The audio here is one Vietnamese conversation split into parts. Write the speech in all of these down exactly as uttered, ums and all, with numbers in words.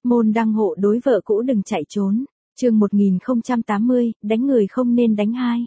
Môn đăng hộ đối vợ cũ đừng chạy trốn. Chương một nghìn không trăm tám mươi, đánh người không nên đánh hai.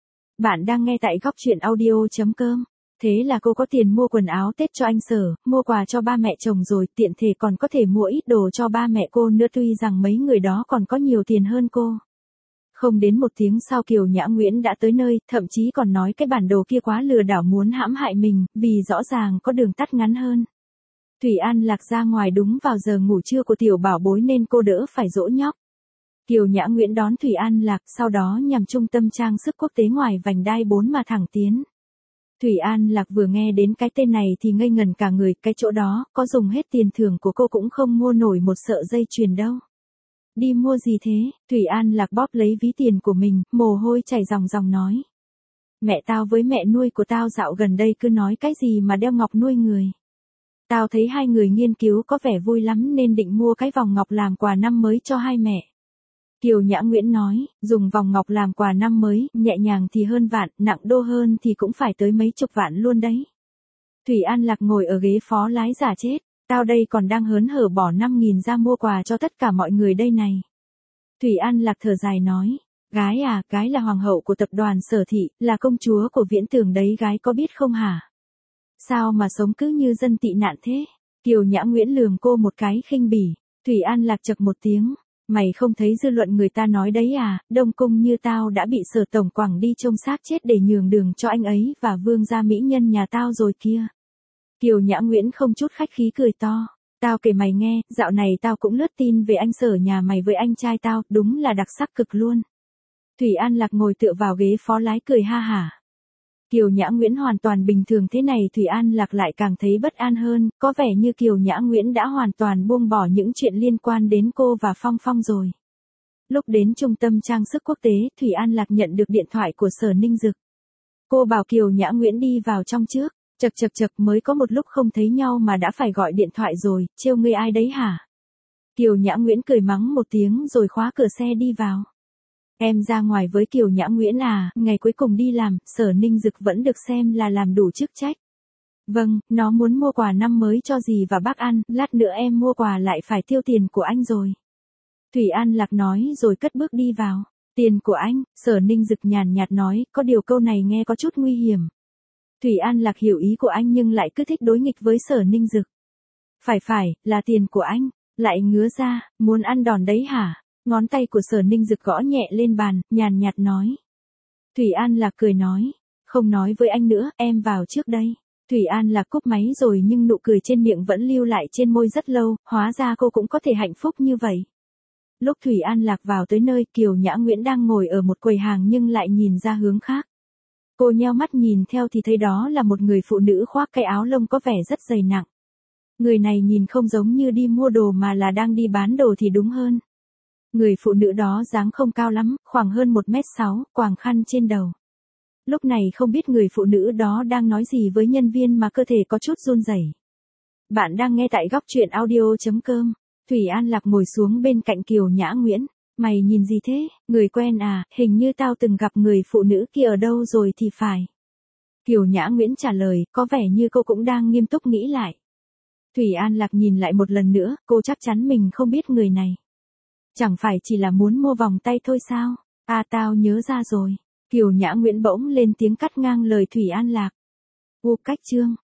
Bạn đang nghe tại góc truyện audio chấm com. Thế là cô có tiền mua quần áo Tết cho anh Sở, mua quà cho ba mẹ chồng rồi, tiện thể còn có thể mua ít đồ cho ba mẹ cô nữa, tuy rằng mấy người đó còn có nhiều tiền hơn cô. Không đến một tiếng sau Kiều Nhã Nguyễn đã tới nơi, thậm chí còn nói cái bản đồ kia quá lừa đảo muốn hãm hại mình, vì rõ ràng có đường tắt ngắn hơn. Thủy An Lạc ra ngoài đúng vào giờ ngủ trưa của tiểu bảo bối nên cô đỡ phải dỗ nhóc. Kiều Nhã Nguyễn đón Thủy An Lạc, sau đó nhằm trung tâm trang sức quốc tế ngoài vành đai bốn mà thẳng tiến. Thủy An Lạc vừa nghe đến cái tên này thì ngây ngần cả người, cái chỗ đó, có dùng hết tiền thưởng của cô cũng không mua nổi một sợi dây chuyền đâu. Đi mua gì thế? Thủy An Lạc bóp lấy ví tiền của mình, mồ hôi chảy ròng ròng nói. Mẹ tao với mẹ nuôi của tao dạo gần đây cứ nói cái gì mà đeo ngọc nuôi người. Tao thấy hai người nghiên cứu có vẻ vui lắm nên định mua cái vòng ngọc làm quà năm mới cho hai mẹ. Kiều Nhã Nguyễn nói, dùng vòng ngọc làm quà năm mới, nhẹ nhàng thì hơn vạn, nặng đô hơn thì cũng phải tới mấy chục vạn luôn đấy. Thủy An Lạc ngồi ở ghế phó lái giả chết, tao đây còn đang hớn hở bỏ năm nghìn ra mua quà cho tất cả mọi người đây này. Thủy An Lạc thở dài nói, gái à, gái là hoàng hậu của tập đoàn Sở Thị, là công chúa của Viễn Tường đấy, gái có biết không hả? Sao mà sống cứ như dân tị nạn thế? Kiều Nhã Nguyễn lườm cô một cái khinh bỉ. Thủy An Lạc chậc một tiếng. Mày không thấy dư luận người ta nói đấy à, Đông Cung như tao đã bị Sở tổng quẳng đi trông xác chết để nhường đường cho anh ấy và vương gia mỹ nhân nhà tao rồi kia. Kiều Nhã Nguyễn không chút khách khí cười to. Tao kể mày nghe, dạo này tao cũng lướt tin về anh Sở nhà mày với anh trai tao, đúng là đặc sắc cực luôn. Thủy An Lạc ngồi tựa vào ghế phó lái cười ha hả. Kiều Nhã Nguyễn hoàn toàn bình thường thế này Thủy An Lạc lại càng thấy bất an hơn, có vẻ như Kiều Nhã Nguyễn đã hoàn toàn buông bỏ những chuyện liên quan đến cô và Phong Phong rồi. Lúc đến trung tâm trang sức quốc tế, Thủy An Lạc nhận được điện thoại của Sở Ninh Dực. Cô bảo Kiều Nhã Nguyễn đi vào trong trước, chật chật chật mới có một lúc không thấy nhau mà đã phải gọi điện thoại rồi, trêu ngươi ai đấy hả? Kiều Nhã Nguyễn cười mắng một tiếng rồi khóa cửa xe đi vào. Em ra ngoài với Kiều Nhã Nguyễn à, ngày cuối cùng đi làm, Sở Ninh Dực vẫn được xem là làm đủ chức trách. Vâng, nó muốn mua quà năm mới cho dì và bác ăn, lát nữa em mua quà lại phải tiêu tiền của anh rồi. Thủy An Lạc nói rồi cất bước đi vào. Tiền của anh, Sở Ninh Dực nhàn nhạt nói, có điều câu này nghe có chút nguy hiểm. Thủy An Lạc hiểu ý của anh nhưng lại cứ thích đối nghịch với Sở Ninh Dực. Phải phải, là tiền của anh, lại ngứa ra, muốn ăn đòn đấy hả? Ngón tay của Sở Ninh Dực gõ nhẹ lên bàn, nhàn nhạt nói. Thủy An Lạc cười nói, không nói với anh nữa, em vào trước đây. Thủy An Lạc cúp máy rồi nhưng nụ cười trên miệng vẫn lưu lại trên môi rất lâu, hóa ra cô cũng có thể hạnh phúc như vậy. Lúc Thủy An Lạc vào tới nơi, Kiều Nhã Nguyễn đang ngồi ở một quầy hàng nhưng lại nhìn ra hướng khác. Cô nheo mắt nhìn theo thì thấy đó là một người phụ nữ khoác cái áo lông có vẻ rất dày nặng. Người này nhìn không giống như đi mua đồ mà là đang đi bán đồ thì đúng hơn. Người phụ nữ đó dáng không cao lắm, khoảng hơn một mét sáu, quàng khăn trên đầu. Lúc này không biết người phụ nữ đó đang nói gì với nhân viên mà cơ thể có chút run rẩy. Bạn đang nghe tại góc truyện audio chấm com. Thủy An Lạc ngồi xuống bên cạnh Kiều Nhã Nguyễn. Mày nhìn gì thế, người quen à, hình như tao từng gặp người phụ nữ kia ở đâu rồi thì phải. Kiều Nhã Nguyễn trả lời, có vẻ như cô cũng đang nghiêm túc nghĩ lại. Thủy An Lạc nhìn lại một lần nữa, cô chắc chắn mình không biết người này. Chẳng phải chỉ là muốn mua vòng tay thôi sao? À tao nhớ ra rồi. Kiều Nhã Nguyễn bỗng lên tiếng cắt ngang lời Thủy An Lạc. U cách chương.